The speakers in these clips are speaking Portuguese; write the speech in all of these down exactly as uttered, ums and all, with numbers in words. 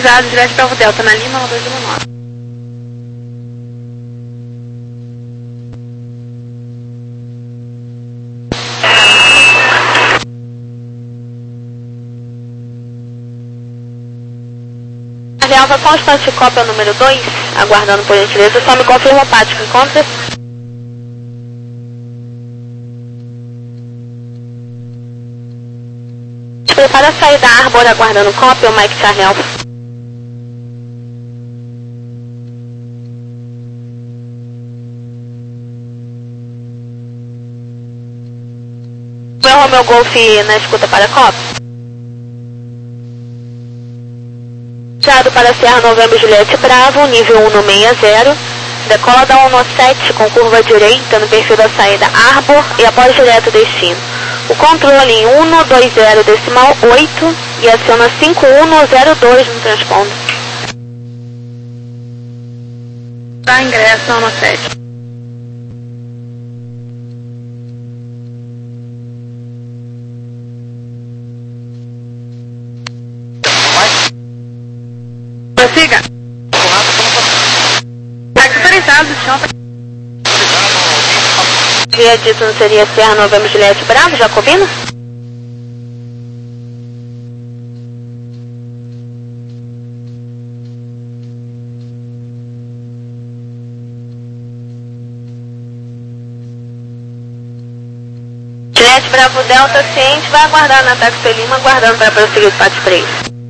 Sintonizado, Juliette Bravo Delta, na Lima, dois um nove. Charlie Alfa Constante Cópia número dois, aguardando por gentileza, só me confirma o pátio que encontra. Prepara a saída da Arbor, aguardando cópia, o Mike Charlie Alfa. Meu Romeo Golf na escuta para cópia. Jado para Serra Novembro Juliette Bravo, nível um no seis zero. Decola da um no sete com curva direita no perfil da saída Arbor e após direto destino. O controle em um dois zero decimal oito e aciona cinco um zero dois no transponder. Tá, ingresso no sete. Prossiga. Tá autorizado, chão. Havia dito não seria Serra Novembro Juliette Bravo, Jacobina? Juliette Bravo Delta ciente, vai aguardar na Taxi Lima, aguardando para prosseguir o Pátio três.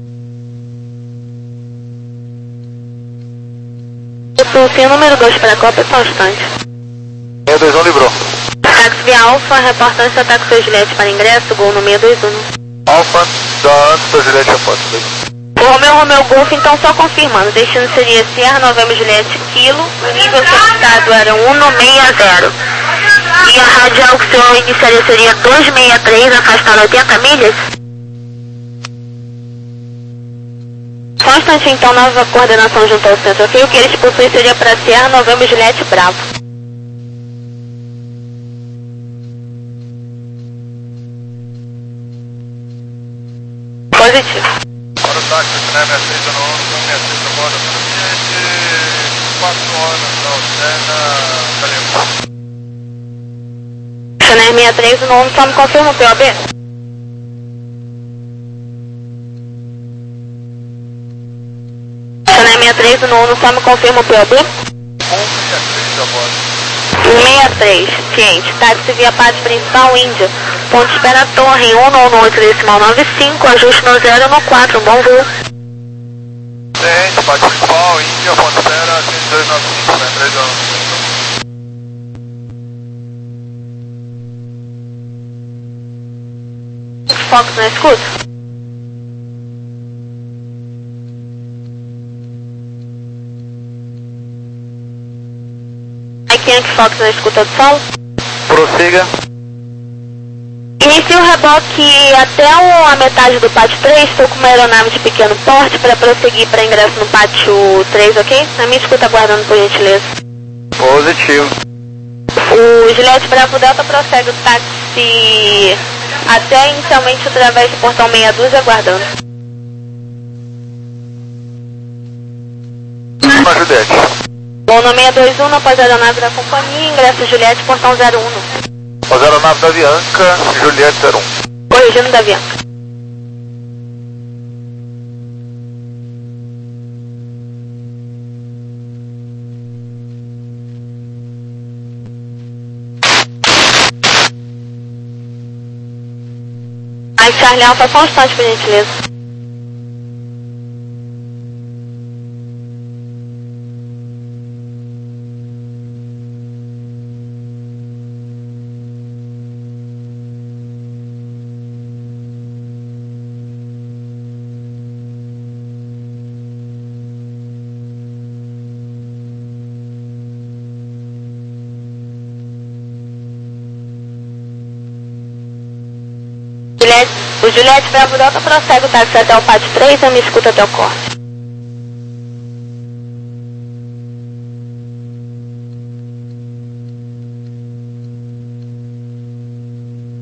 Sim, número dois para a Copa, só um instante. seis dois um livrou. Táxi via Alfa, reportante da Táxi Juliette para ingresso, gol no seis dois um. Alfa, da Táxi Juliette, reporta. O Romeo Romeo Golf, então só confirmando, o destino seria Serra Novembro Juliette Kilo, o nível solicitado era um no seis zero. E a radial que o senhor iniciaria seria duzentos e sessenta e três, afastado oitenta milhas? Só um instante então, nova coordenação junto ao centro, ok? O que eles possuem seria para Serra Novembro Juliette Bravo. Positivo. Para o táxi, né, minha seis no onze, minha seis agora, de quatro horas da Oceana, Calema. Chanel sessenta e três no onze, só me confirma o P O B? Chanel sessenta e três no onze, só me confirma o P O B? sessenta e três, ciente. Táxi via Pátio Principal, Índia. Ponto de espera Torre em um no oito decimal noventa e cinco, ajuste no zero no quatro, bom voo. Ciente, Pátio Principal, Índia, ponto de espera cento e dois noventa e cinco, né, três anos. Foco na escuta. Yankee Fox na escuta do solo. Prossiga. Inicie o reboque até a metade do pátio três, estou com uma aeronave de pequeno porte para prosseguir para ingresso no pátio três, ok? Na minha escuta aguardando por gentileza. Positivo. O Juliette Bravo Delta prossegue o táxi até inicialmente através do portão meia dúzia aguardando. Uma Juliette. Bom, no seis dois um, após a aeronave da companhia, ingresso Juliette, portão zero um. Após a aeronave da Avianca, Juliette zero um. Corrigindo da Avianca. Aí, Charlie Alfa, só um instante, por gentileza. Juliette, o Juliette Bravo Delta prossegue o táxi até o pátio três, eu me escuto até o corte.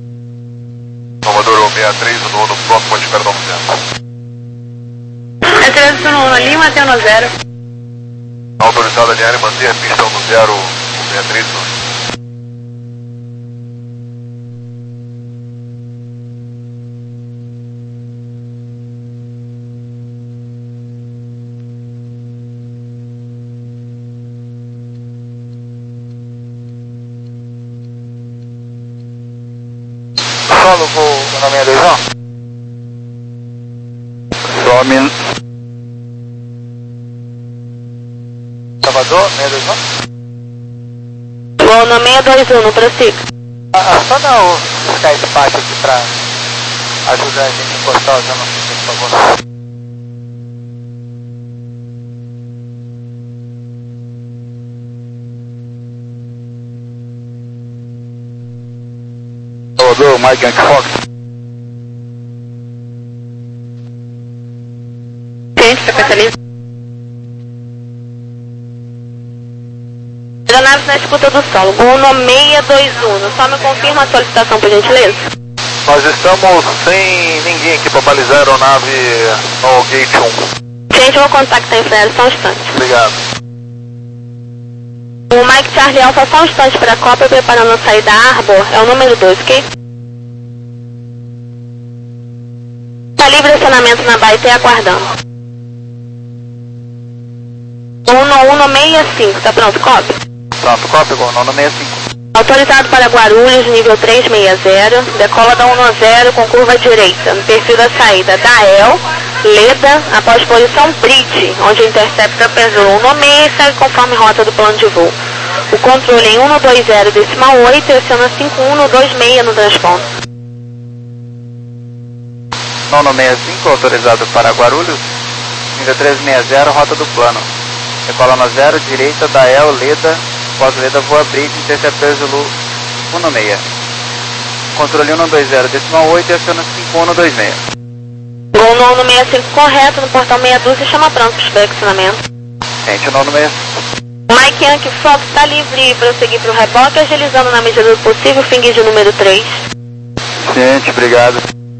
Salvador sessenta e três, no no próximo, pode esperar no centro. treze no ali, mantém no zero. Autorizado a alinhar e manter a pista no zero, sessenta e três. Solo voo no meia dois um. Some. Salvador, seis dois um. Voo no seis dois um, não prossiga. Ah, ah, só dá o Sky de baixo aqui pra ajudar a gente a encostar o zona, por favor. Salvador, Mike Yankee Fox. Gente, frequência livre. Aeronave na escuta do solo. Uno seis dois um. Só me confirma a solicitação, por gentileza. Nós estamos sem ninguém aqui para balizar a aeronave no gate um. Gente, eu vou contactar a enfermeira só um instante. Obrigado. O Mike Charlie Alpha, só um instante para a Copa, preparando a saída Arbor. É o número dois, ok? Tá livre acionamento na Baité aguardando. um um seis cinco, tá pronto, Copa? Pronto, copy, gol, nono sessenta e cinco. Autorizado para Guarulhos, nível trezentos e sessenta, decola da um zero com curva direita, no perfil da saída da El, Leda, após posição Bridge, onde o interceptor pesou um seis e segue conforme rota do plano de voo. O controle em um dois zero decimal oito e aciona cinco um dois seis no transponder. nono sessenta e cinco, autorizado para Guarulhos, nível trezentos e sessenta, rota do plano. Decola no zero, direita da El, Leda, após Leda voa Bridge, interceptor Zulu um seis. Controle um dois zero decimal oito e aciona cinco um dois seis. Gol no um sessenta e cinco correto, no portão meia dúzia, chama pronto para o flexionamento. Gente, nono sessenta e cinco. Mike Yankee Fox está livre para seguir para o reboque, agilizando na medida do possível, fim de número três. Gente, obrigado.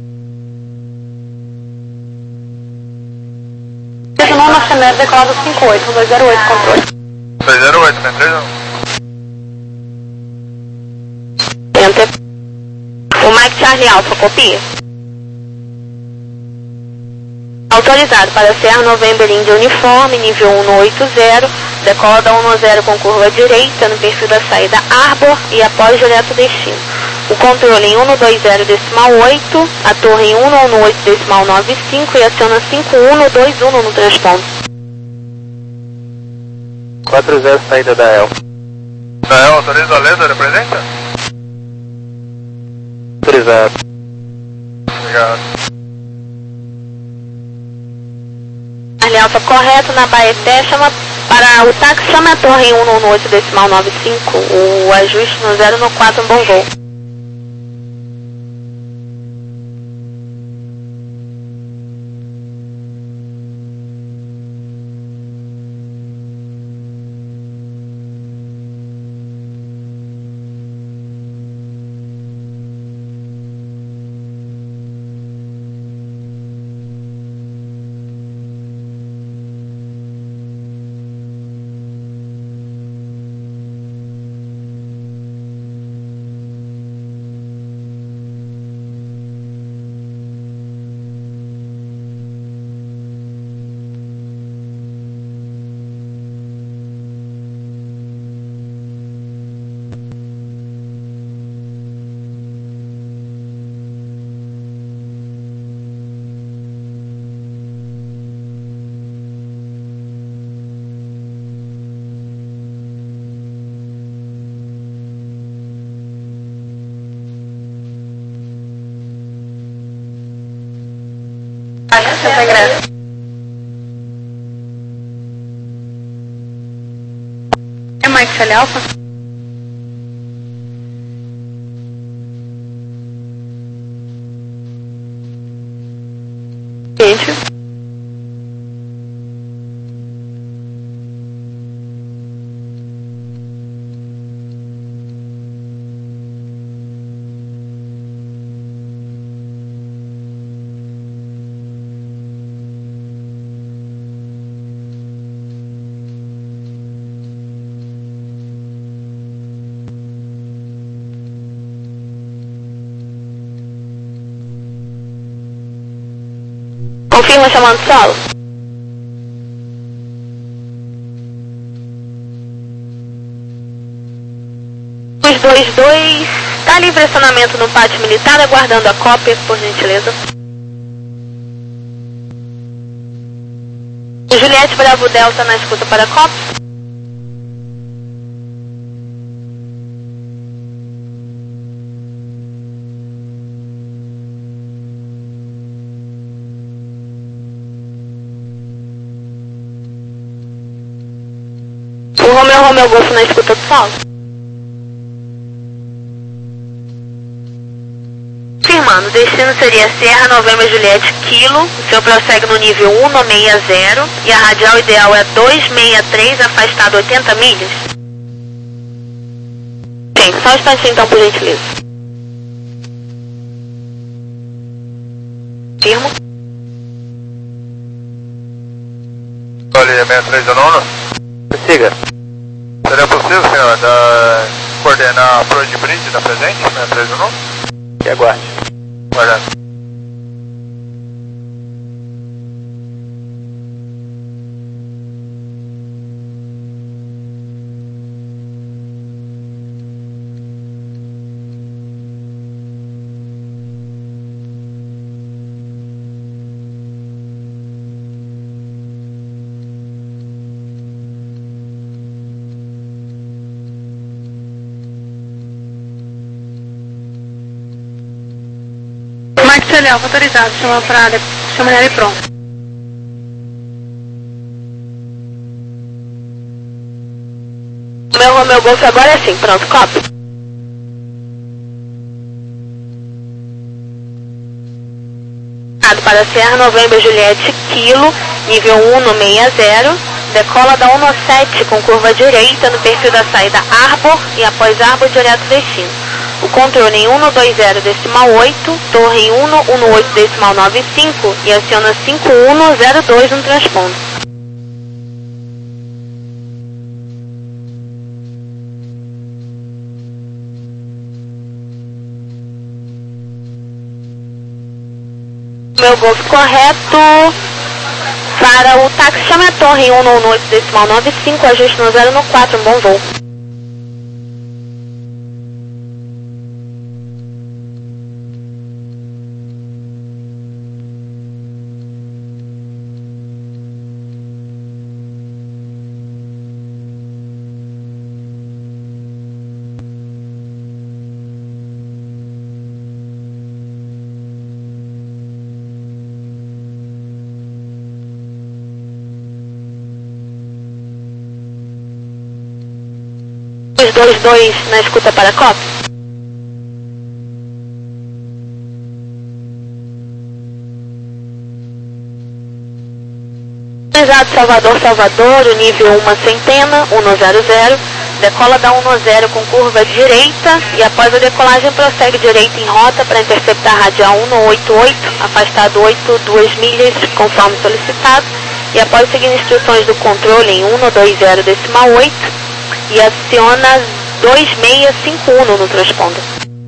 Não na Fener, decolado cinco oito, dois zero oito, controle. dois zero oito, sessenta e três. Enter. O Mike Charlie Alpha, copia. Autorizado para Sierra November India Uniforme, nível um oito zero, decola da um zero com curva direita, no perfil da saída Arbor e após direto destino. O controle em um dois zero decimal oito, a torre em um oito decimal nove cinco e aciona cinco um dois um no transponder. quatro zero, saída da El. Da El, autoriza a Leda, representa? Autorizado. Obrigado. Charlie Alpha correto, na Baeté, chama para o táxi, chama a torre em um oito decimal nove cinco, o ajuste no zero no quatro, um bom voo. Santa Graça. É Mike Charlie Alpha? Gente. Confirma chamando solo. Os dois dois, tá livre acionamento no pátio militar, aguardando a cópia, por gentileza. Juliette Bravo Delta na escuta para a cópia. O Romeo Romeo Golfo na escuta do solo. Confirmando, destino seria Serra Novembro Juliette Kilo, o senhor prossegue no nível um nove zero e a radial ideal é dois seis três, afastado oitenta milhas. Bem, só um instantinho então, por gentileza. Firmo. Olha, sessenta e três da nono. Siga. Seria possível, senhor, da... coordenar a proa de brinde da presente, sessenta e três da nono? E aguarde. Guardando. Mike Celéu, autorizado, chama para área, chama ele pronto. Meu Romeo Golf agora é assim, pronto, copy. Para Serra Novembro Juliette Kilo, nível um nove zero, decola da um sete com curva direita no perfil da saída Arbor e após Arbor direto destino. O controle em um dois zero decimal oito, torre em um um oito decimal nove cinco e aciona cinco um zero dois no transponder. Meu golfe correto para o táxi, chame a torre em um um oito decimal nove cinco, ajuste no zero no quatro, um bom voo. Os dois dois na escuta para a cópia. Organizado Salvador, Salvador, o nível uma centena, um zero zero, decola da um zero com curva direita e após a decolagem prossegue direita em rota para interceptar a radial um oito oito, afastado oito, duas milhas, conforme solicitado, e após seguir instruções do controle em um dois zero decimal oito, e aciona dois seis cinco um no transponder.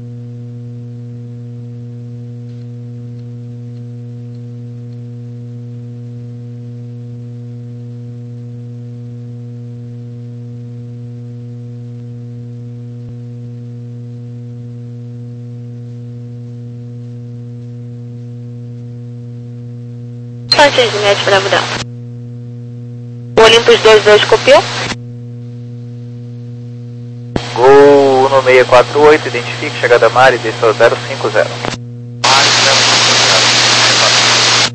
Antes de Juliette Bravo Delta. O Olympus dois dois copiou. Gol um seis quatro oito, identifique chegada a Mari, desça zero cinco zero. Mari zero cinco zero.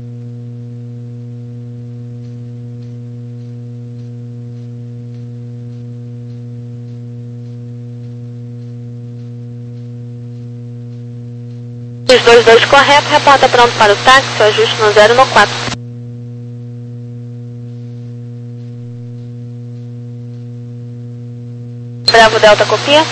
Os dois dois correto, reporta pronto para o táxi, ajuste no zero no quatro. Bravo Delta copia.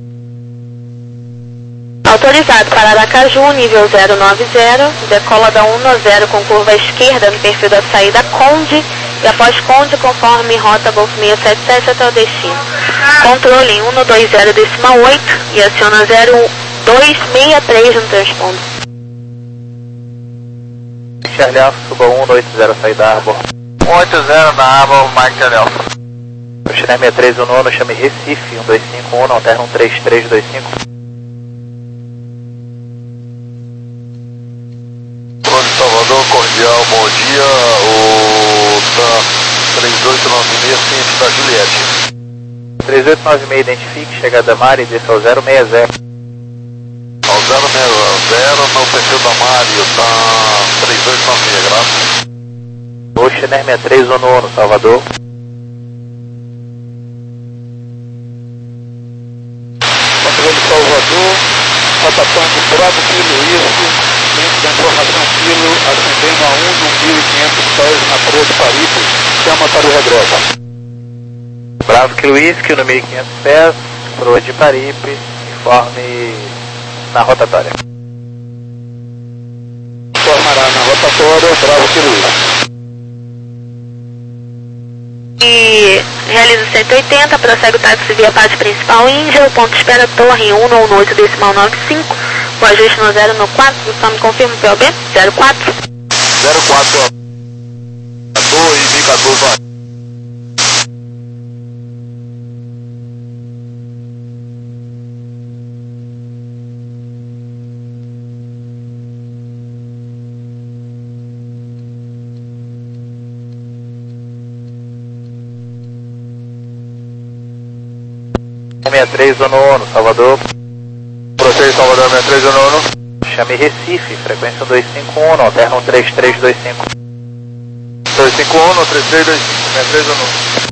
Autorizado para Aracaju, nível zero nove zero, decola da um zero com curva à esquerda no perfil da saída Conde e após Conde conforme rota Golf seiscentos e setenta e sete até o destino. Controle em um dois zero decimal oito e aciona zero dois seis três no transponder. Mike Charlie Alpha, suba um oito zero, saída Arbor. um oito zero na Arbor, Mike Charlie Alpha. Chiner sessenta e três, o nono, chame Recife, um dois cinco um, alterna um três três dois cinco. Salvador, cordial, bom dia, o TAM três oito nove seis, ciente da Juliette. três oito nove seis, identifique, chegada da Mari, desça ao zero seis zero. Ao zero seis zero, no perfil da Mari, o TAM três oito nove seis, graças. O Chiner sessenta e três, o nono, Salvador. Controle Salvador, rotação Bravo Kilo Isso, dentro da informação Kilo, ascendendo a um mil e quinhentos pés na proa de Paripe, chama para o regresso. Bravo Kilo Whisky, no mil e quinhentos pés, proa de Paripe, informe na rotatória. Informará na rotatória, Bravo Kilo Whisky. E realiza cento e oitenta, prossegue o táxi via parte principal Índia, o ponto espera torre um no oito decimal nove cinco, o ajuste no zero no quatro, só me confirma o P O B, zero quatro. zero quatro, dois, indicador, sessenta e três, o nono, Salvador. Procede Salvador, sessenta e três, o nono. Chame Recife, frequência dois cinco um, alterna um três três dois cinco. dois cinco um, três três dois cinco, sessenta e três, o nono.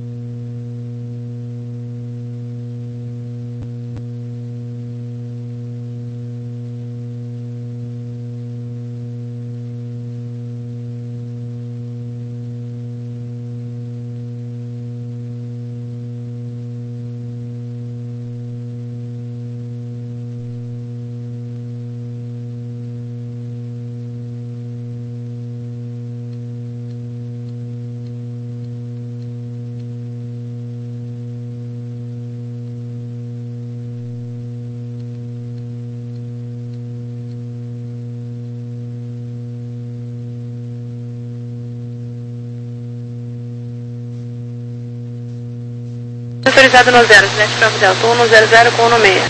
Autorizado no zero, Juliette Bravo Delta, um no zero zero com um no meio.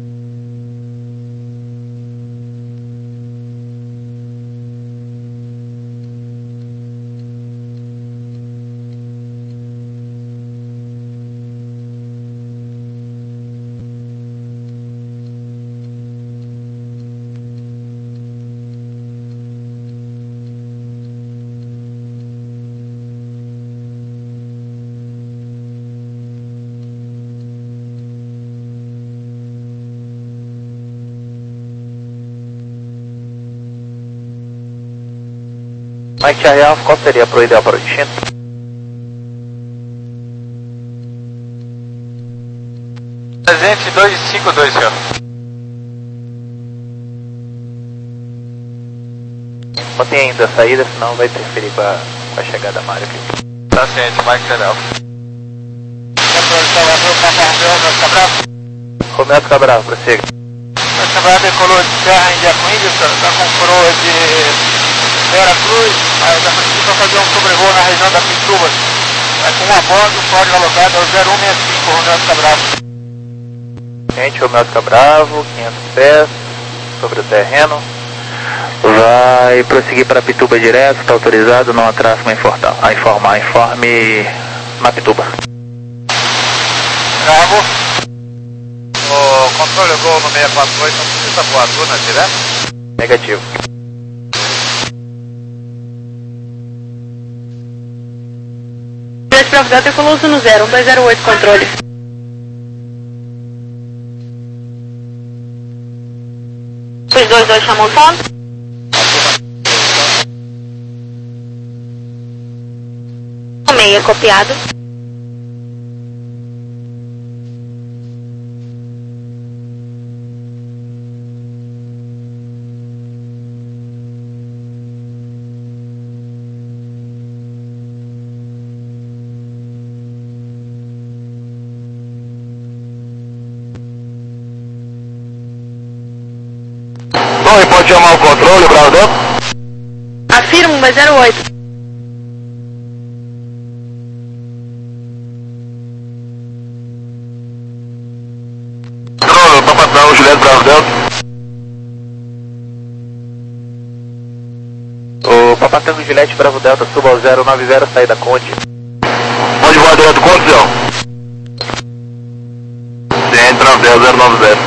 Mike Charlie Alpha, qual seria a proa ideal para o destino? trezentos e dois e cinquenta e dois, senhor. Mantém ainda a saída, senão vai interferir com a, com a chegada da Mário aqui. Tá ciente, Mike Charlie Alpha. Romeu Cabral, prossiga. Essa camarada decolou de terra em Jacuína, está com proa de Vera Cruz, mas a princípio vai fazer um sobrevoo na região da Pituba. É com uma bordo, o código alocado é o zero um seis cinco, Romeu Cabral. Gente, Romeu Cabral, quinhentos pés, sobre o terreno. Vai prosseguir para Pituba direto, está autorizado, não atraso a informar, a informar, informe na Pituba. Bravo. O controle Gol no seis quatro oito, não precisa voar turna direto? Negativo. Juliette Bravo Delta, Colosso no zero, um dois zero oito, controle. Os dois dois chamam só. Meia copiado. Bom, e pode chamar o controle, Bravo Delta? Afirmo, mas zero oito. Controle, Papa Tango, Juliette Bravo Delta. O Papa Tango Juliette Bravo Delta, suba ao zero nove zero, saída Conde. Onde voa direto, Conde, Zé? Sim, Bravo zero nove zero.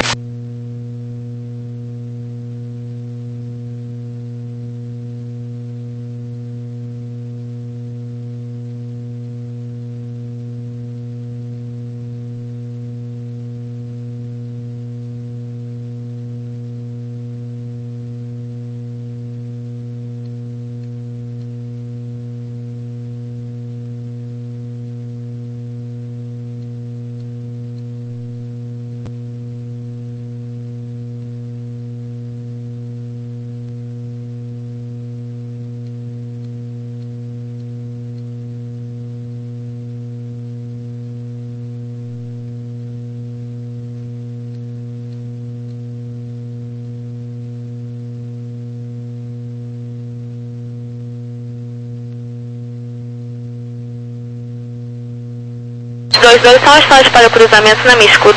dois dois são as fases para o cruzamento na minha escuta.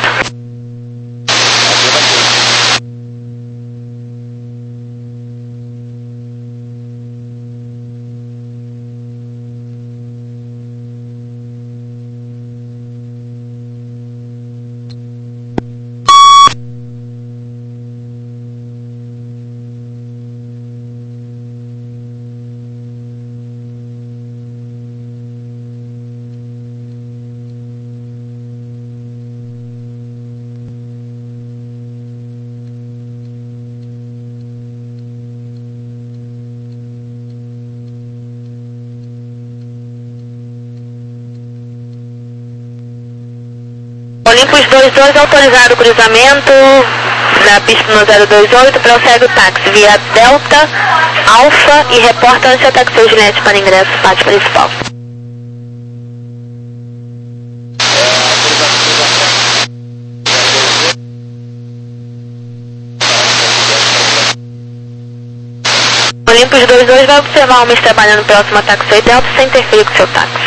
Olympus dois dois autorizado o cruzamento na pista no zero dois oito, prossegue o táxi via Delta, Alfa e reporta antes taxi Juliette para ingresso pátio principal. Olympus dois dois vai observar homens trabalhando próximo a táxi Delta sem interferir com seu táxi.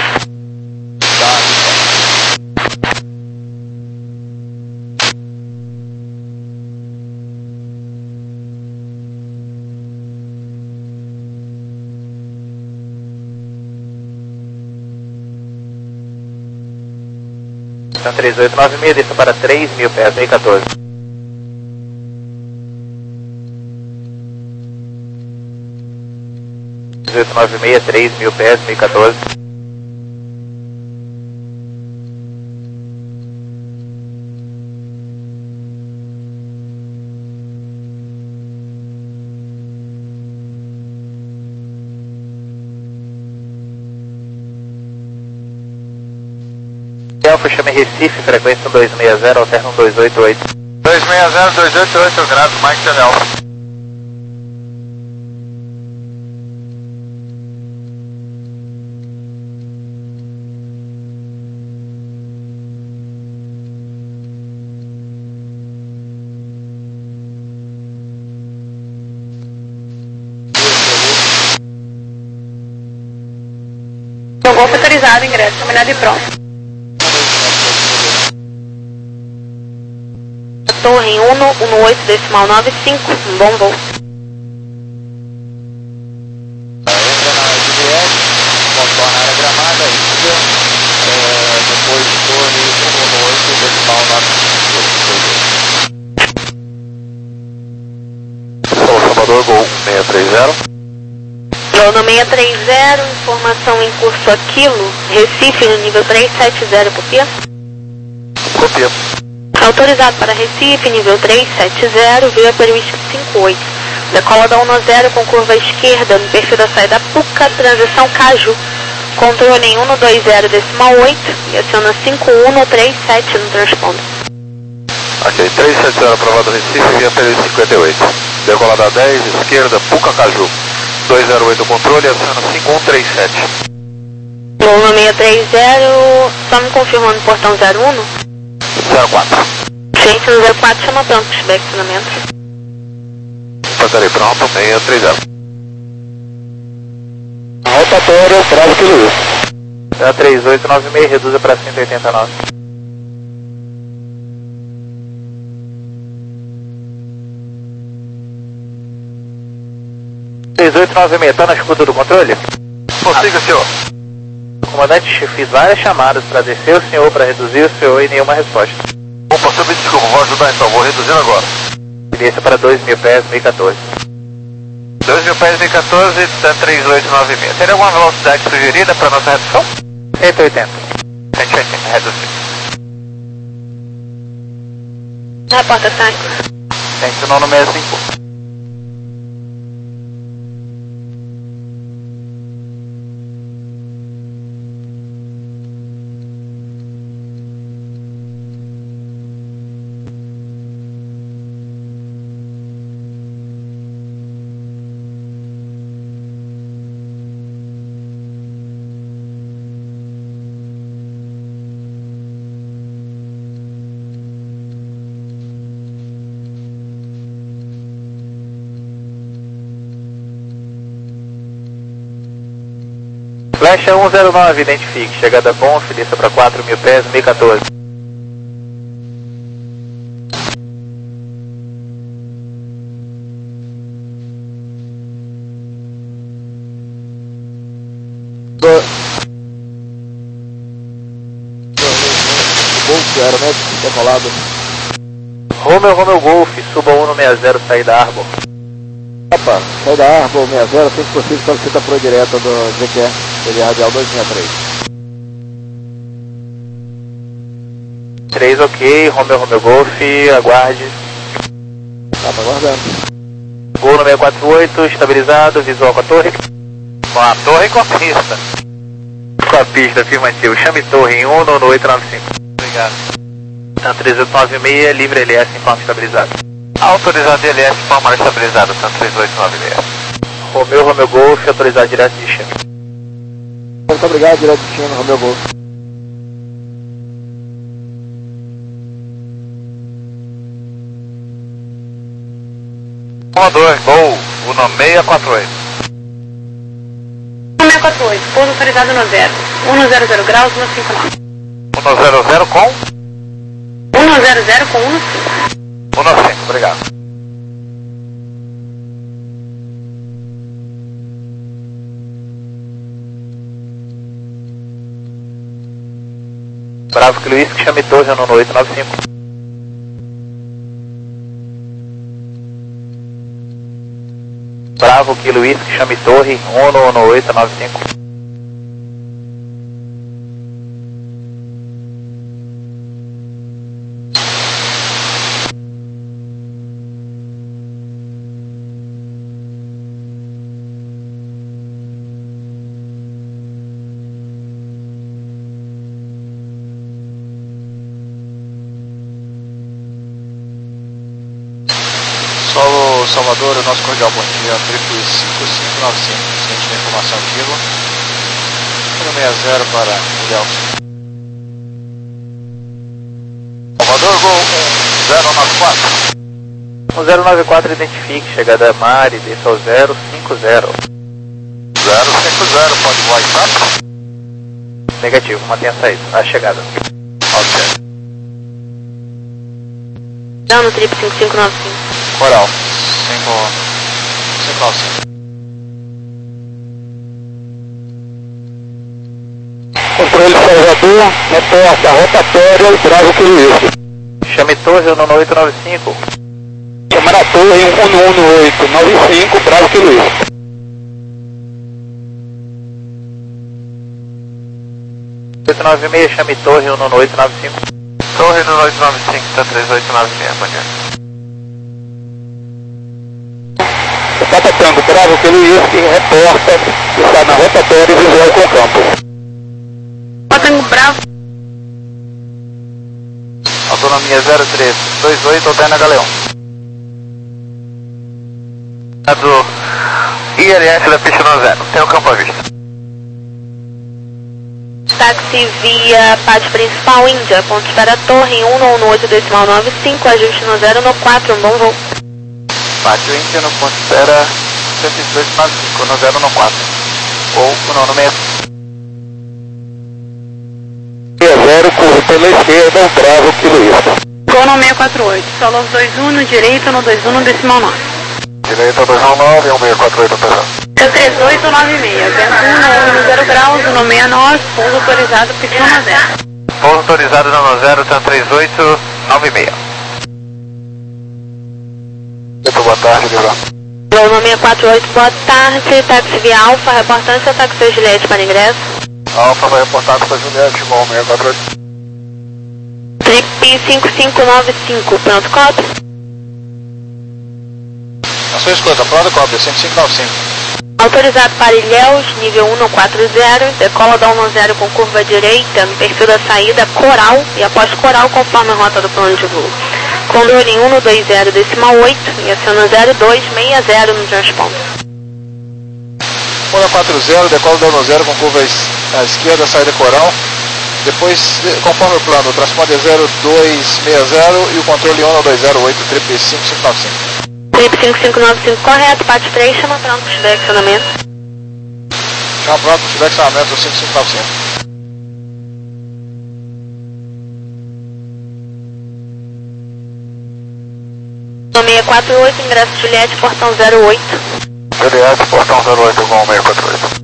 Então três oito nove seis, desça para três mil pés, meio quatorze. três oito nove seis, três mil pés, meio quatorze. Alfa, chame Recife, frequência um dois seis zero, alterna um dois oito oito. dois seis zero, dois oito oito, grado, Mike Chanel. O golpe autorizado, ingresso, combinado e pronto. Torre em um um oito decimal nove cinco, um bom voo. Entra na Juliette, contorna a área gramada, índia, é, depois torre um um oito decimal nove cinco. Salvador, Gol seis três zero. Gol no seis três zero, informação em curso Aquilo, Recife no nível três sete zero, copia? Copia. Autorizado para Recife, nível três sete zero, via Peruística cinco oito. Decola da um zero com curva esquerda no perfil da saída Puca, transição Caju. Controle em um dois zero decimal oito e aciona cinco um três sete no transponder. Ok, três sete zero aprovado Recife, via Peruística cinquenta e oito. Decola da dez, esquerda, Puca Caju. dois zero oito controle, aciona cinco um três sete. Gol no seis três zero, só me confirmando o portão zero um. zero quatro. Gente, no zero quatro chama pronto, pushback acionamento. Passarei pronto, seis três zero. Rotatória, Bravo Kilo Luiz. Da três oito nove seis, reduza para cento e oitenta e nove. três oito nove seis, está na escuta do controle? Consiga, senhor. Comandante, fiz várias chamadas para descer o senhor, para reduzir o senhor e nenhuma resposta. Opa, senhor, me desculpa, vou ajudar então, vou reduzindo agora. Desça para dois mil pés, mil e quatorze. dois mil pés, mil e quatorze, da três oito nove seis. Teria alguma velocidade sugerida para nossa redução? cento e oitenta. cento e oitenta, reduzir. Reporta, sai. Centro nono sessenta e cinco. Flecha um zero nove, identifique. Chegada bom, desça para quatro mil pés, mil e quatorze. Golf, aerométrico, decolado. Romeo, Romeo Golf, suba um no sessenta, saída Arbor. Opa, sai da Arbor sessenta, sempre possível, solicita por direta do Z Q, ele é radial dois sessenta e três. três ok, Romeo, Romeo Golf, aguarde. Tá, tá aguardando. Gol no seiscentos e quarenta e oito, estabilizado, visual com a torre. Com a torre e com a pista. Com a pista, afirmativo. Chame torre em um no oito nove cinco. Obrigado. Então três oito nove seis, livre L S em forma estabilizada. Autorizado L S, forma estabilizada, então três oito nove seis. Romeo, Romeo Golf, autorizado direto de destino. Muito obrigado, direto de destino, Romeo Golf. Comandor, Gol, Uno seiscentos e quarenta e oito. seiscentos e quarenta e oito, pouso autorizado no zero. cento e graus, cento e cinquenta e nove. cento com? cento com cento e cinco. cento e cinco, obrigado. Bravo Kilo Luiz, que chame torre no oito nove cinco. Bravo Kilo Luiz, que chame torre um no oito nove cinco. Solo Salvador, o nosso cordial bom dia, triplo cinco cinco nove cinco, ciente da informação antiga, número sessenta para Miguel. Salvador, Gol um zero nove quatro. um zero nove quatro, identifique, chegada Mari, desça ao zero cinco zero. zero cinco zero, pode voar exato? Negativo, mantenha a saída, a chegada. Ok. Não, no triplo cinco cinco nove cinco. Coral, cinco nove cinco. Controle Salvador, reporta rotatória, Bravo Kilo Luiz. Chame torre no oito nove cinco. Chamar a torre um um no oito nove cinco, Bravo Kilo Luiz. oito nove seis, chame torre no oito nove cinco. Torre no oito nove cinco, tá três oito nove seis, bom dia. Papa Tango, Bravo Kilo Luiz, que reporta que está na rotatória visual com o campo. Papa Tango, Bravo. Autonomia zero três dois oito, alterna Galeão. Do I L S da pista no zero, tem o campo à vista. Táxi via pátio principal Índia, ponto espera torre um no oito decimal nove cinco, ajuste no zero no quatro, um bom voo. Pátio Índia no ponto espera cento e dois nove cinco, no zero no quatro. ou o nono meia. zero, curva pela esquerda, o Bravo, Kilo Isca. Gol no seis quatro oito, solo dois um no direito, no dois um no decimal nove. Direita dois um nove, um seis quatro oito, pessoal. três oito nove seis, vento um no zero graus, no sessenta e nove, pouso autorizado, pediu na zero. Pouso autorizado no zero, tá três oito nove seis. Muito boa tarde, Livrão. Gol no seis quatro oito, boa tarde, táxi via Alfa, reportância, táxi Juliette para ingresso. Alfa vai reportar para Juliette, Gol seis quatro oito. Trip cinco cinco nove cinco, pronto, copy. Na sua escuta, pronto, copy, cinco cinco nove cinco. Autorizado para Ilhéus, nível um no quatro zero, decola da um zero com curva direita, no perfil da saída Coral e após Coral conforme a rota do plano de voo. Controle um no dois zero decimal oito e aciona zero dois seis zero no transponder. um quatro zero, decola da um zero com curva à esquerda, saída Coral. Depois, conforme o plano, o transponder é zero dois seis zero e o controle um no dois zero oito, trip cinco cinco nove cinco. Trip cinco cinco nove cinco correto, parte três, chama pronto para estiver acionamento. Chama pronto para estiver acionamento cinco cinco nove cinco. No seis quatro oito, ingresso Juliette, portão zero oito. Juliette, portão zero oito, com seis quatro oito.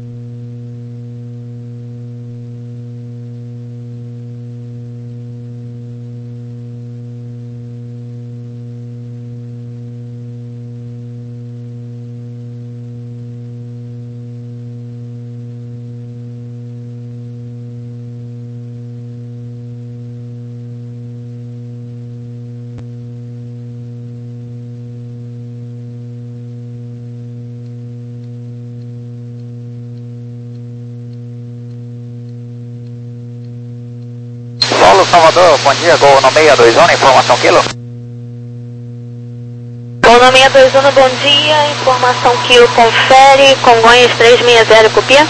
Solo Salvador, bom dia, Gol no seis dois um, informação Kilo. Gol no seis dois um, bom dia, informação Kilo, confere, Congonhas três seis zero, copia.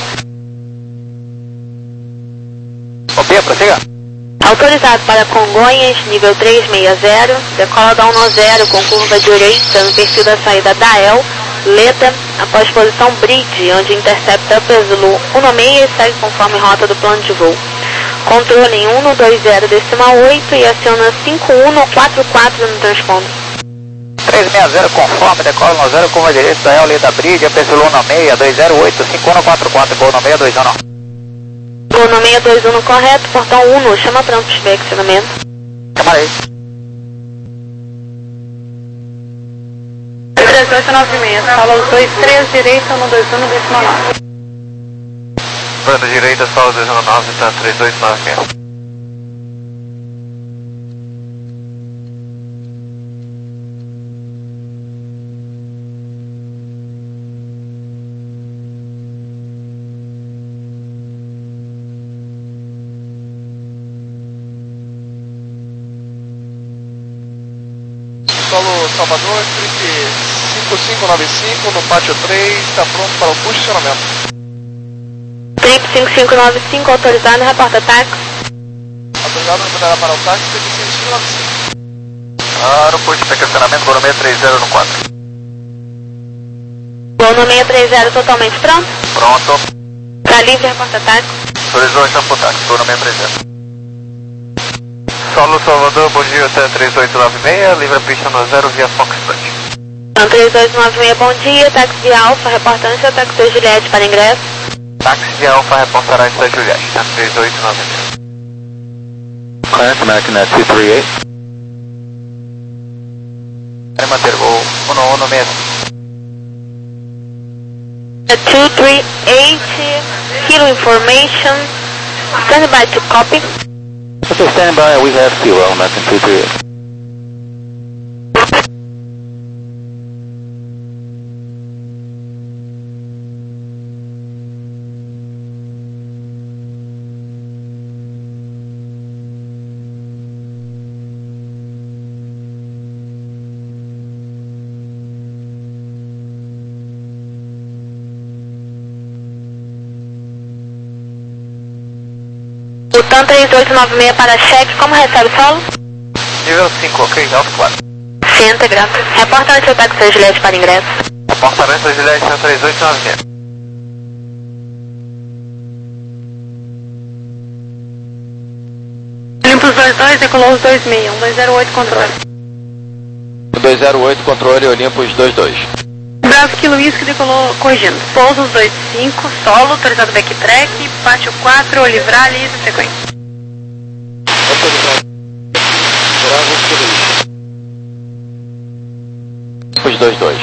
Copia, prossiga. Autorizado para Congonhas, nível três seis zero, decola da um zero com curva direita no perfil da saída da E L, Leda, após posição Bridge, onde intercepta Zulu um seis e segue conforme rota do plano de voo. Controle em um no dois zero decimal oito e aciona cinco um no quatro quatro no transponder. três seis zero conforme, decola no zero, curva direita da E L, Leda Bridge, Zulu um seis, dois zero oito, cinco um no quatro quatro, Gol no seis dois um. Gol no seis dois um correto, portão um, chama pronto para estiver acionamento. Camarei. três oito nove seis, fala os dois três direita no dois um no decimal nove. Plano direita, solo dois um nove, tá três oito nove seis. Solo Salvador, trip cinco cinco nove cinco, no pátio três, está pronto para o posicionamento. Trip cinco cinco nove cinco, autorizado, reporta táxi. Autorizado a liberar para o táxi, trip cinco cinco nove cinco. Aeroporto de estacionamento, Gol no seis três zero no quatro. Gol no seis três zero totalmente pronto. Pronto. Tá livre, reporta táxi. Autorizou então por táxi, Gol no seis três zero. Solo Salvador, bom dia, até três oito nove seis, livre a pista no zero via Foxtrot. Então, três oito nove seis, bom dia, táxi via Alfa, reportância, táxi Juliette para ingresso. Táxi via Alfa reportará esta Juliette, tá três oito nove seis. Client American at dois três oito. Vai manter Gol um um no seis. dois três oito, Kilo information, stand by to copy. Okay, stand by, we have Kilo, American dois três oito. Butão três oito nove seis para cheque, como recebe solo? Nível cinco, ok, alto quatro. Sim, integrado. Reporta no seu táxi Juliette para ingresso. Reportará esta Juliette, tá três oito nove seis. Pontos dois dois, decolou os dois seis um, dois zero oito, controle. dois zero oito, controle, Olympus dois dois. Bravo Kilo Whisky, decolou corrigindo. Pousos dois cinco, solo, autorizado backtrack, pátio quatro, livrar, livre, frequência. Autorizado. Bravo Kilo Whisky. Olympus dois dois.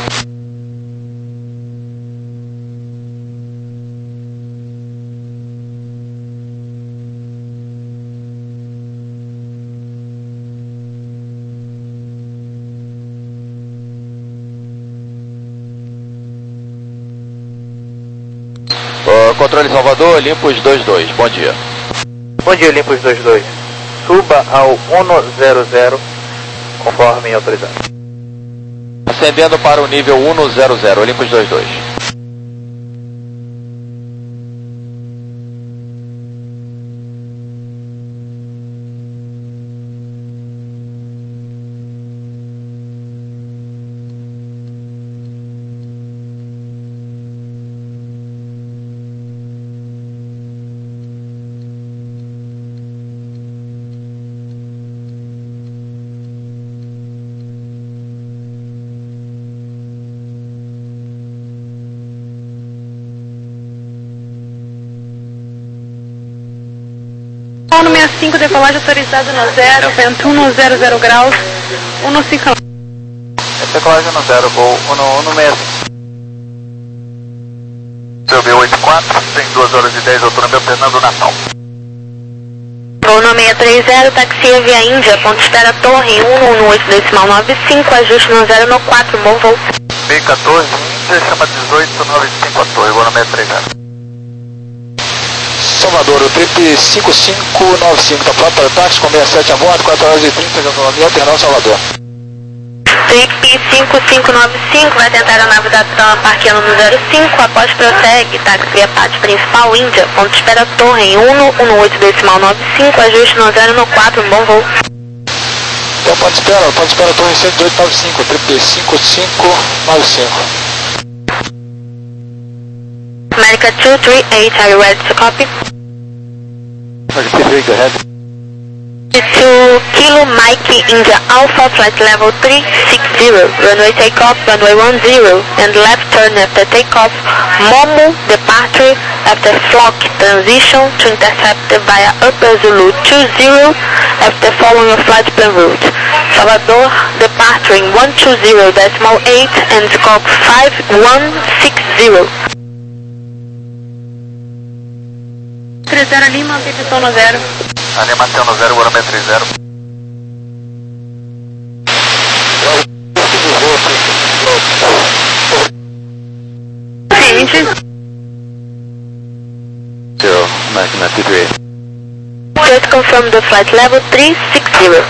Controle Salvador, Olympus dois dois, bom dia. Bom dia, Olympus dois dois. Suba ao cento, conforme autorizado. Ascendendo para o nível cento, Olympus dois dois. cento sessenta e cinco, decolagem autorizada no zero, vento um zero zero graus, cento e cinquenta e nove. Decolagem no zero, voo cento sessenta e cinco. Seu B oitenta e quatro, tem duas horas e dez, autonomia Fernando Natal. Voo no seiscentos e trinta, taxia via Índia, ponto espera torre um um oito decimal nove cinco, ajuste no zero no quatro, bom voo. B quatorze, Índia, chama dezoito noventa e cinco a torre, vou no seiscentos e trinta. Salvador, o trip cinco cinco nove cinco está pronto para o táxi com sessenta e sete a bordo, quatro horas e trinta de autonomia, terminal Salvador. Trip cinco cinco nove cinco vai tentar a nave da Trama parqueando no zero cinco, após prossegue, táxi via pátio principal Índia, ponto espera torre um um oito decimal nove cinco, ajuste no zero no quatro, bom voo. Então pode esperar, pode esperar torre cento e oito nove cinco, trip cinco cinco nove cinco. America two three eight, are you ready to copy? America three, go ahead. To Kilo Mike India Alpha, flight level three six zero, runway takeoff, runway one zero, and left turn after takeoff, Momo departure after flock transition to intercept via Upper Zulu two zero after following a flight plan route. Salvador departing one two zero decimal eight and scope five one six zero. trinta Lima, ambientação no zero. Animação no zero, Guarulhos três zero. Ciente. Zero, American two three eight. Just confirm the flight level three six zero.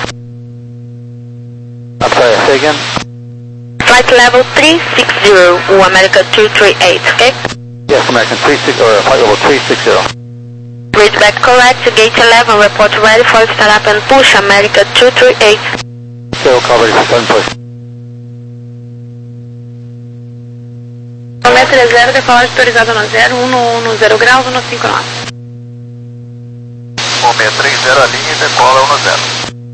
I'm sorry, say again? Flight level three six zero, America two three eight, okay? Yes, American three six, or flight level three six zero. Read back correct, gate eleven, report ready for startup and push, America two three eight. Zero, coverage for seven push. Romeo três zero, decolagem autorizada no zero, um zero graus, cento e cinquenta e nove. Romeo três zero, a linha e decola um zero.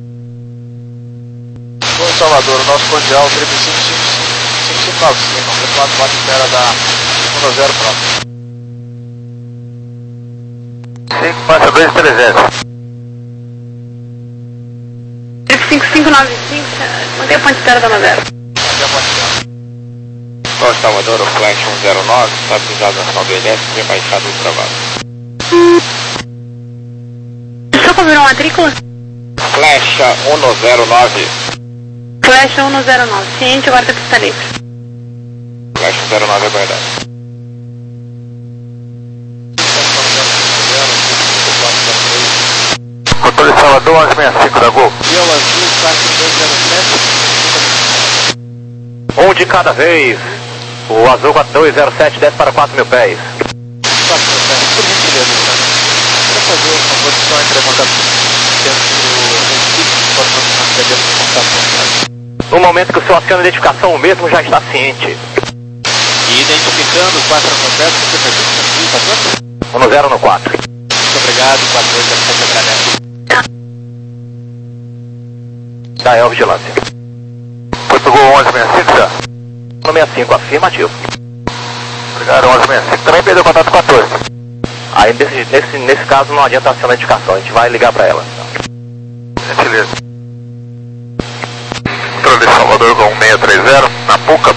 Bom, Salvador, o nosso cordial, trip cinco cinco nove cinco, retomado para a espera da um zero pronto. cinco, passa dois trezentos. cinco cinco nove cinco, mantém a ponte espera da zero. Bom, Salvador, o Flash um zero nove, está avisado na nacional do elétrico e baixado o travado. Só confirmou a matrícula? Flash um zero nove. Flash um zero nove, ciente, agora está livre. Flash um zero nove, aguardado. Controle Salvador, onze sessenta e cinco da Gol. Viola Azul, táxi dois zero sete. Um de cada vez. O Azul dois zero sete desce para quatro mil pés. quatro mil pés, por gentileza, cara. Para fazer uma posição entre a contato dentro do Recife, contato. No momento que o seu oceano de identificação, o mesmo já está ciente. E identificando o quatro completo, você pergunta, tá pronto? um zero no quatro. Muito obrigado, quatro dois zero sete agradece. da El Vigilância. Portugal onze sessenta e cinco, já? um sessenta e cinco, afirmativo. Obrigado, onze sessenta e cinco. Também perdeu contato com a torre. Aí nesse, nesse, nesse caso não adianta acionar a identificação, a gente vai ligar para ela. Gentileza. Controle de Salvador com um seis três zero, na Puca.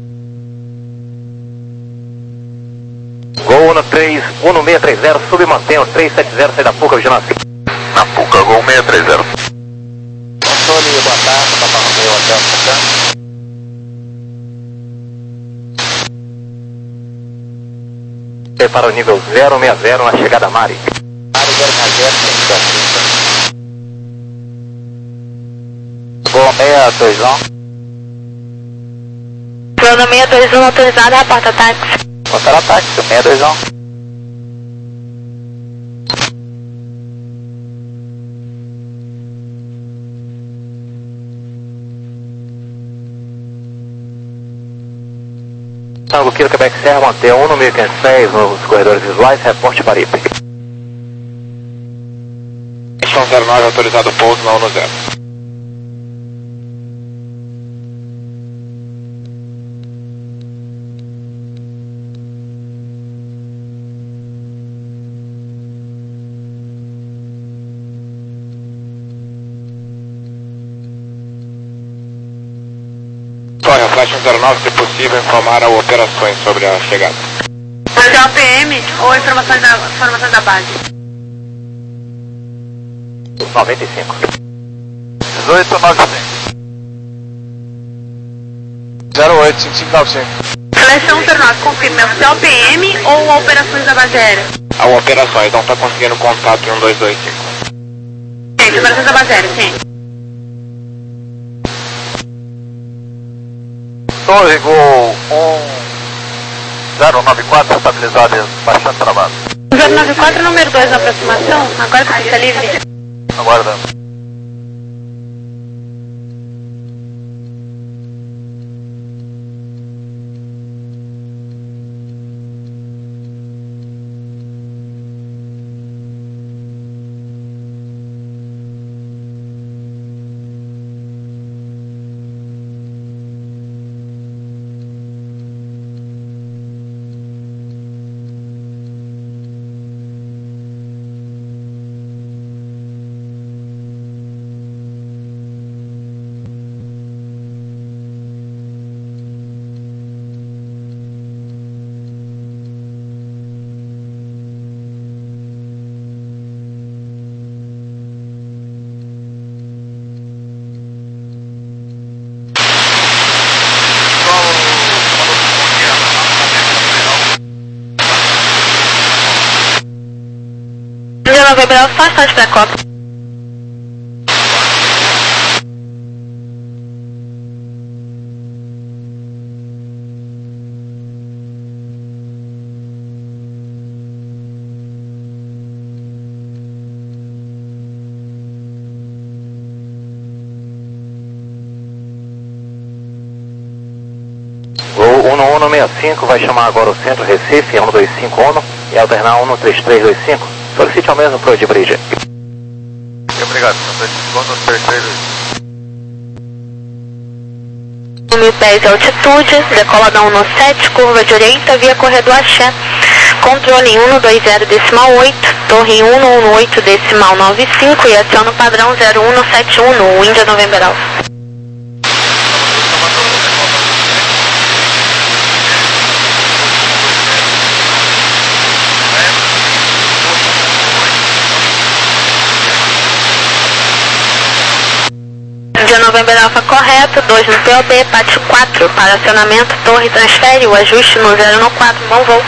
Gol no três um seis três zero, submantém o três sete zero, sai da Puca, Vigilância. Na Puca, Gol um seis três zero. Controle, boa tarde, Papa Romeu, Hotel Puca. Para o nível zero seis zero na chegada a Mari. Mari zero seis zero, centro da pista. Gol seis dois um. Plano seis dois um autorizado, reporta táxi. Contar ataque, seis dois um. Tango Kilo Quebec Serra, manter um no mil quinhentos e seis nos corredores visuais, reporte para I P. Estação zero nove, autorizado pouso na um zero. Torre, Flash um zero nove, se possível, informar ao operações sobre a chegada. Mas é o P M ou informações da, informações da base? noventa e cinco. dezoito nove cinco. zero oito cinco cinco nove cinco. Seleção um zero nove, confirma, é o P M ou operações da base aérea? Ao operações, não está conseguindo contato em um dois dois cinco. Sim, operações da base aérea, sim. Torre, Gol um zero nove quatro, estabilizado e baixando travado. zero nove quatro, número dois na aproximação, agora que a pista é livre. Aguardando. Gabriel, só instante para a Copa. Gol um um seis cinco, vai chamar agora o centro Recife, um dois cinco um e alternar um três três dois cinco. Solicite ao mesmo pro de Bridge. Obrigado, um três três mil pés altitude, decola da um no sete, curva direita, via corredor Axé. Controle um dois zero decimal oito, torre um um oito decimal nove cinco e aciona o padrão zero um sete um no Índia November Alpha. Índia November Alpha correto, dois no P O B, pátio quatro, para acionamento, torre transfere o ajuste no zero um quatro, bom voo.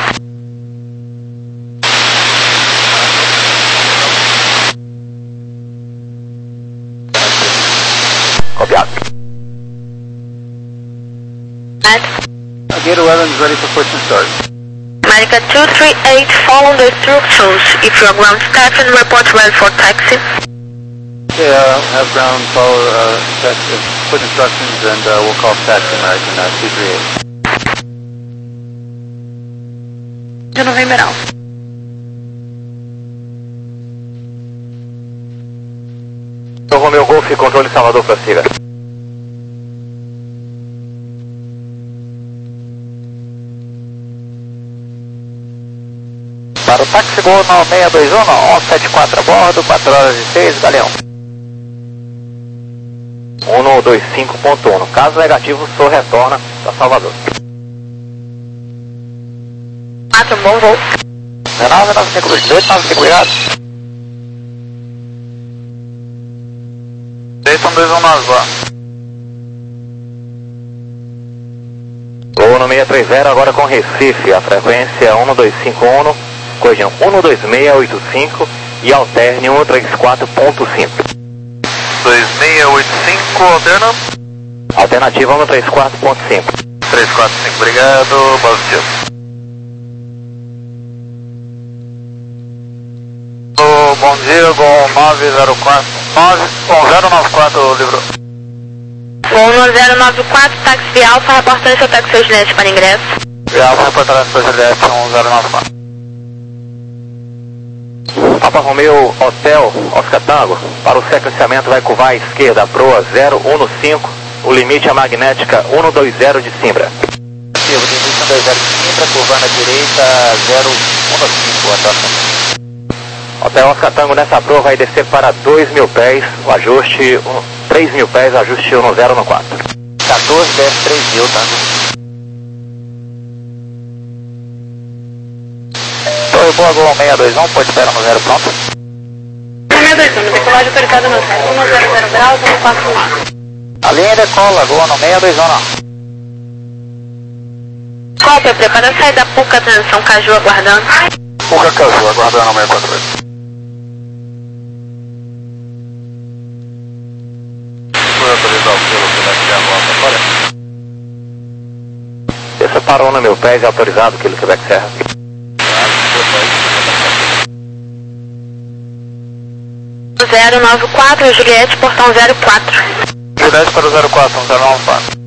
Copiado. Gator eleven is ready for push and start. America two three eight, follow the instructions. If you are ground staff and report ready for taxi. Okay, uh, have ground follow uh, taxi, push instructions and uh, we'll call taxi American uh, two three eight. Índia November Alpha. Romeo Golf, controle Salvador, prossiga. Para o táxi Gol nove seis dois um, um sete quatro a bordo, quatro horas e seis, Galeão. um dois cinco ponto um, caso negativo, o senhor retorna para Salvador. quatro, bom voo. nove nove cinco dois oito, nove cinco, obrigado. Dayton dois um nove, boa. Voo no seis três zero, agora com Recife, a frequência um dois cinco um, corrijam um dois seis oito cinco e alterne um três quatro ponto cinco. dois seis oito cinco, alterna. Alternativa um três quatro ponto cinco. três quatro cinco, obrigado, positivo. Oh, bom dia, Gol nove zero quatro, nove, bom, zero nove quatro, livrou. Gol no zero nove quatro, táxi Alfa, reportando seu táxi Juliette para ingresso. Alfa, reportagem para Juliette, um zero nove quatro. Alfa Romeo Hotel Oscar Tango, para o sequenciamento vai curvar à esquerda, a proa zero um cinco, o limite é magnética um dois zero de Simbra. Positivo, limite um dois zero de Simbra, curvando à direita zero um cinco, atrás. Hotel Oscar Tango, nessa proa vai descer para dois mil pés, o ajuste, um, três mil pés, o ajuste um zero um quatro. quatorze, desce três mil, Tango. Torre Boa, Gol seis dois um, pode esperar no zero pronto. seis dois um, decolagem autorizada no zero um zero zero graus, um quatro um. A linha decola, Gol no seis dois um, não. Cópia, prepara a saída da Puca, transição Caju, aguardando. Puca Caju, aguardando seis quatro oito. Foi autorizado pelo Quebec Serra, agora. Desça para um mil pés, é autorizado pelo Quebec Serra. zero nove quatro, Juliette, portão zero quatro. Juliette para o zero quatro, um zero nove quatro.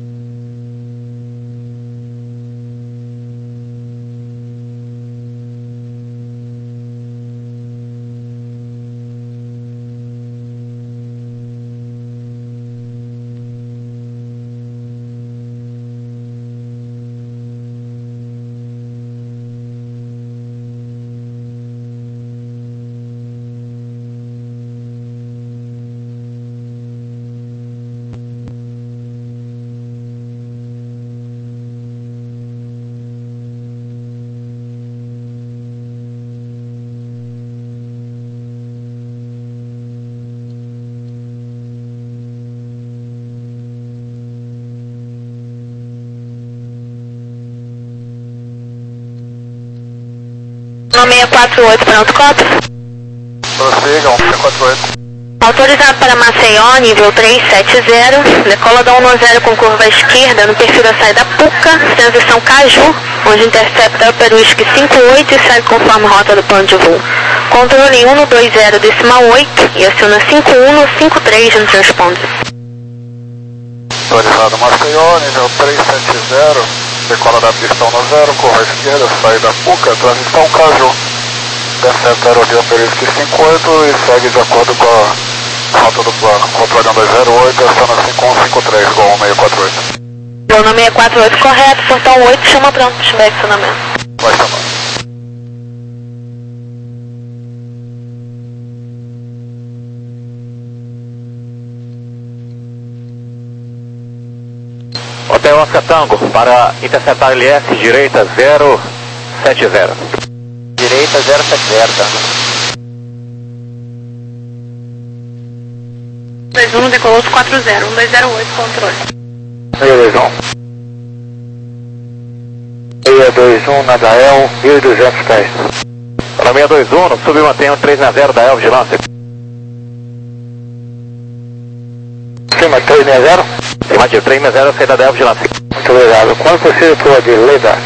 No seis quatro oito, pronto, cópia. Prossiga, um seis quatro oito. Autorizado para Maceió, nível três sete zero, decola da um zero com curva à esquerda no perfil da saída Puca, transição Caju, onde intercepta Upper Whisky cinco oito e segue conforme rota do plano de voo. Controle um dois zero decimal oito e aciona cinco um cinco três no transponder. Autorizado Maceió, nível três sete zero, decola da pistão no zero, curva à esquerda, saída Puca, transição Caju. Intercepta aerovia Perisque cinco oito e segue de acordo com a rota do plano. Controle um dois zero oito, aciona cinco um cinco três, Gol seis quatro oito. Gol no seis quatro oito, correto, portão oito, chama pronto, estiver acionamento. Vai chamar. Hotel Oscar Tango, para interceptar L S, direita zero sete zero. Direita zero sete zero, Tango. dois um, decolou quatro zero, um dois zero oito, controle. seis dois um. seis dois um na Gael, mil e duzentos pés. Para seis dois um, submantenha três na zero da El Vigilância. Cima três seis zero. Cima de três zero, saída da El Vigilância. Muito obrigado. Quanto possível para de Leda?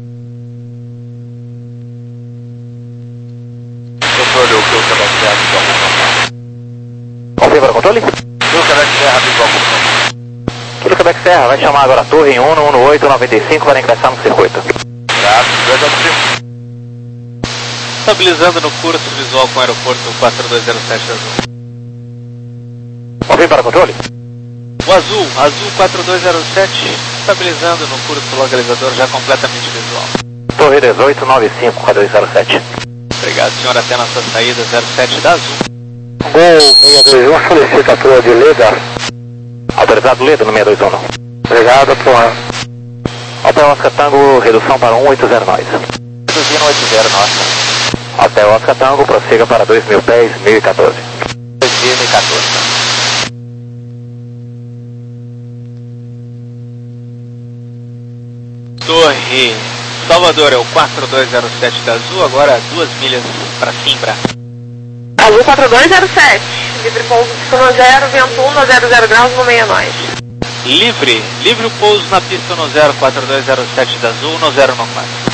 Controle o que o Quebec Serra igual. Confirma o controle? O Quebec Serra igual. Tudo Quebec Serra, vai chamar agora a torre em um um oito nove cinco para ingressar no circuito. Estabilizando no curso visual com o aeroporto quatro dois zero sete azul. Confirme para controle. O azul, azul quatro dois zero sete, estabilizando no curso localizador já completamente visual. Torre dezoito nove cinco, quatro dois zero sete. Obrigado, senhor, até nossa saída zero sete da azul. Gol seis dois um, solicita a tua de Leda. Autorizado Leda no seis dois um. Obrigado, porra. Hotel Oscar Tango, redução para um oito zero nós. Reduzindo um oito zero nós. Hotel Oscar Tango, prossiga para dois mil pés, mil e quatorze. dois mil e quatorze. Torre Salvador é o quatro dois zero sete da Azul, agora duas milhas para Simbra. Azul quatro dois zero sete, livre pouso pista zero, vento um, no zero zero graus, no meia nós. Livre, livre o pouso na pista no zero quatro dois zero sete da Azul, no zero no quatro.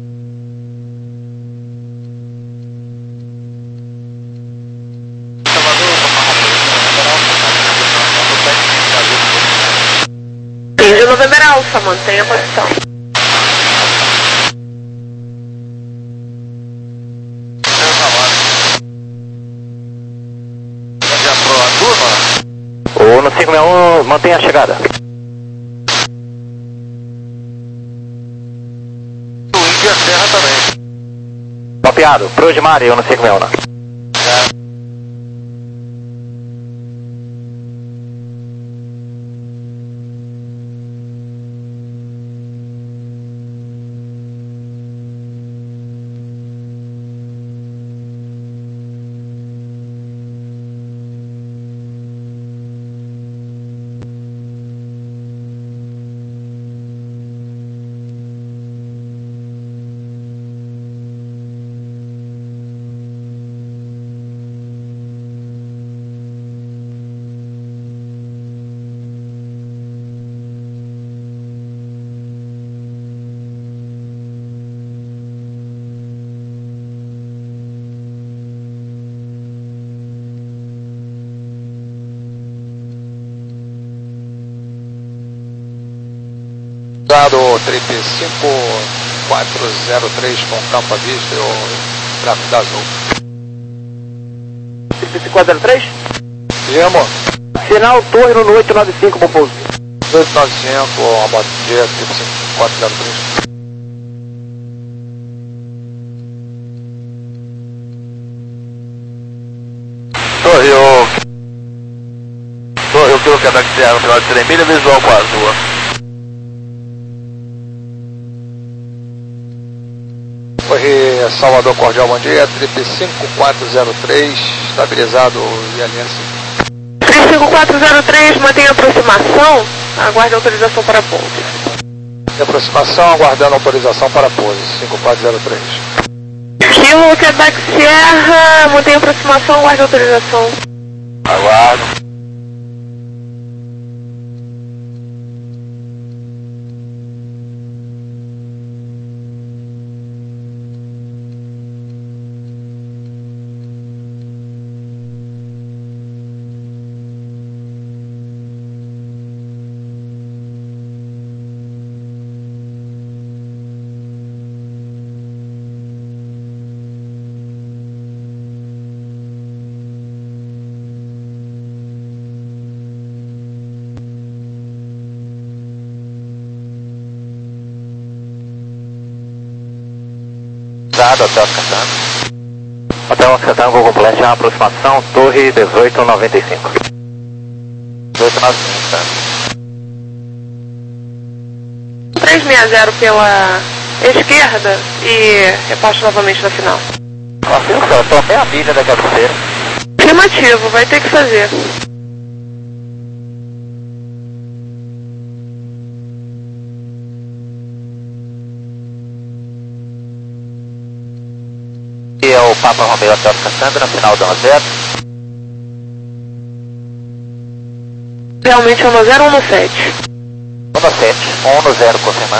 Índio November Alpha, mantenha a posição. O no cinco seis um, mantenha a chegada. O Índia Serra também. Copiado, pro de Mari, no cinco seis um. É. Dado trinta e cinco quatro zero três com campo à vista e o tráfego da Azul. trinta e cinco quatro zero três? Viemos. Sinal Torre no oito nove cinco, bom pouso. oito nove cinco, a moto G, trinta e cinco quatro zero três. Torre, o... Torre, o que eu quero que no final de cem milha, visual com a Azul. Torre Salvador Cordial, bom dia, trinta e cinco quatro zero três, estabilizado e aliança. trinta e cinco quatro zero três, mantenha a aproximação, aguarde autorização para pouso. De aproximação, aguardando autorização para pouso, cinco quatro zero três. Kilo Quebec Sierra, mantenha a aproximação, aguarde autorização. Aguardo. Hotel Oscar Tango. Hotel Oscar Tango completo a aproximação, Torre dezoito noventa e cinco. dezoito noventa e cinco, tá? trezentos e sessenta pela esquerda e repasse novamente na final. Confirmo, senhor, estou bem a milha da cabeceira. Afirmativo, vai ter que fazer. E é o Papa Romeo Hotel Cassandra, na final da zero. Realmente é um zero um sete. um sete, um zero, confirmando.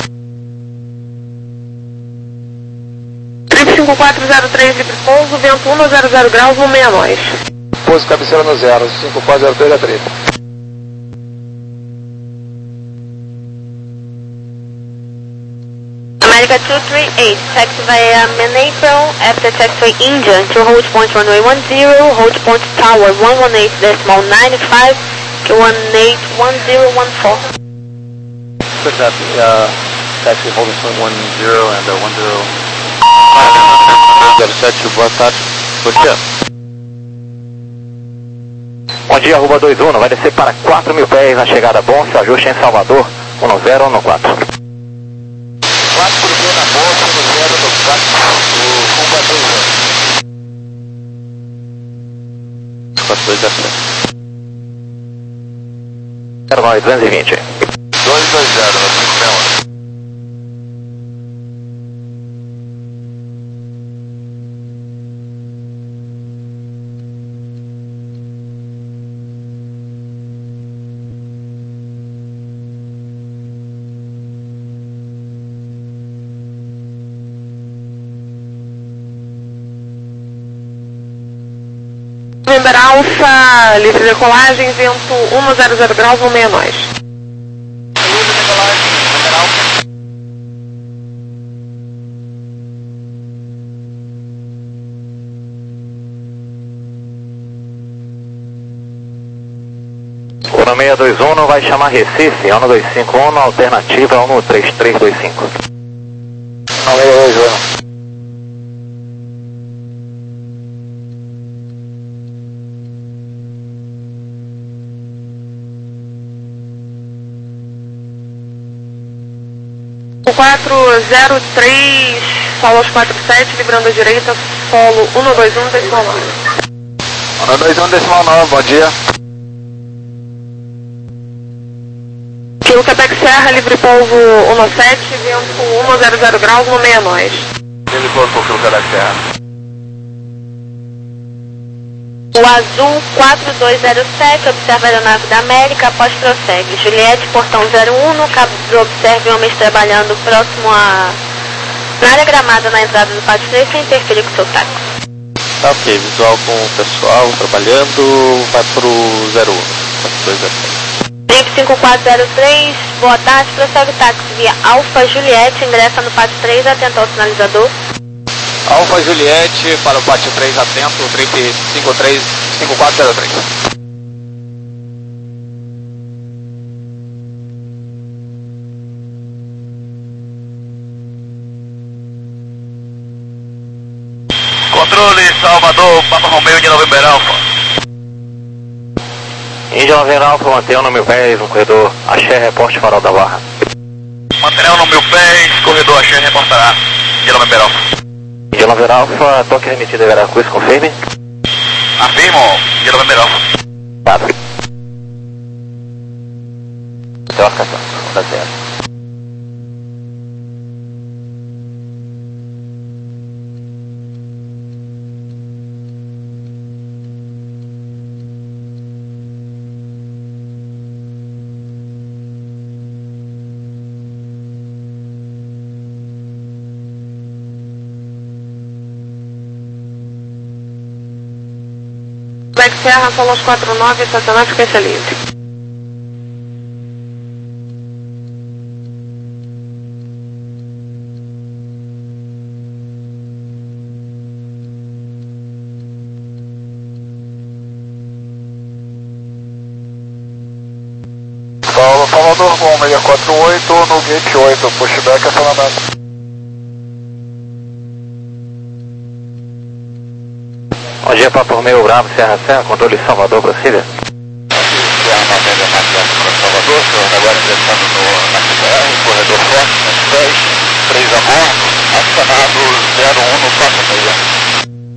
trinta e cinco quatro zero três, livre pouso, vento um no zero zero graus, no meia nós. Pouso cabeceira no zero, cinco quatro zero três a trinta. América Omega two three eight, taxi via Main-April after taxiway Indian to hold point runway one zero, hold point tower one one eight decimal nine five, one eight one zero one four. Good copy, uh, taxi holding point one zero and uh, one zero. zero sete, boa tarde. Bom dia. Bom dia, arroba dois um, vai descer para quatro mil pés na chegada bom, se ajuste em Salvador, um zero um quatro. quatro mil na bolsa, um zero um quatro, o Cuba dois um. quatro dois zero sete. zero nove duzentos e vinte. dois dois zero, no cinco seis um. November Alpha, livre decolagem, vento um zero zero graus, um seis nós. Livre decolagem, November Alpha. O nome seis dois um vai chamar Recife, um dois cinco um, alternativa um três três dois cinco. Nome seis dois um. quatro zero três, solos quatro sete, librando a direita, solo um dois um, decimal nove. um dois um, decimal nove, bom dia. Kilo Quebec Serra, livre polvo um sete, vento um zero zero graus, um seis nós. Livre polvo, Kilo Quebec Serra. O azul quatro dois zero sete, observa a aeronave da América, após prossegue. Juliette, portão zero um, no cabo observe homens trabalhando próximo a... na área gramada na entrada do pátio três, sem interferir com seu táxi. Tá ok, visual com o pessoal trabalhando, vai pro zero um, quatro dois zero sete. Trip cinco quatro zero três, boa tarde, prossegue o táxi via Alfa Juliette, ingressa no pátio três, atento ao sinalizador. Alfa Juliette para o pátio três, atento, trip cinco três cinco quatro zero três. Controle Salvador, Papa Romeo de November Alpha. Índia November Alpha, mantenha no mil pés, no corredor Axé, reporte Farol da Barra. Manterão no mil pés, corredor Axé, reportará de November Alpha. Índia November Alpha, toque remetido a Veracruz, confirme. Afirmo, de November Alpha. quatro. Trocação, onda zero. Quebec Serra, solos quatro nove, estacionar, frequência livre. Paulo, Salvador com seis quatro oito no gate oito, pushback acionamento. Bom dia, Papo Romeo Bravo, Serra Serra, controle Salvador, prossiga.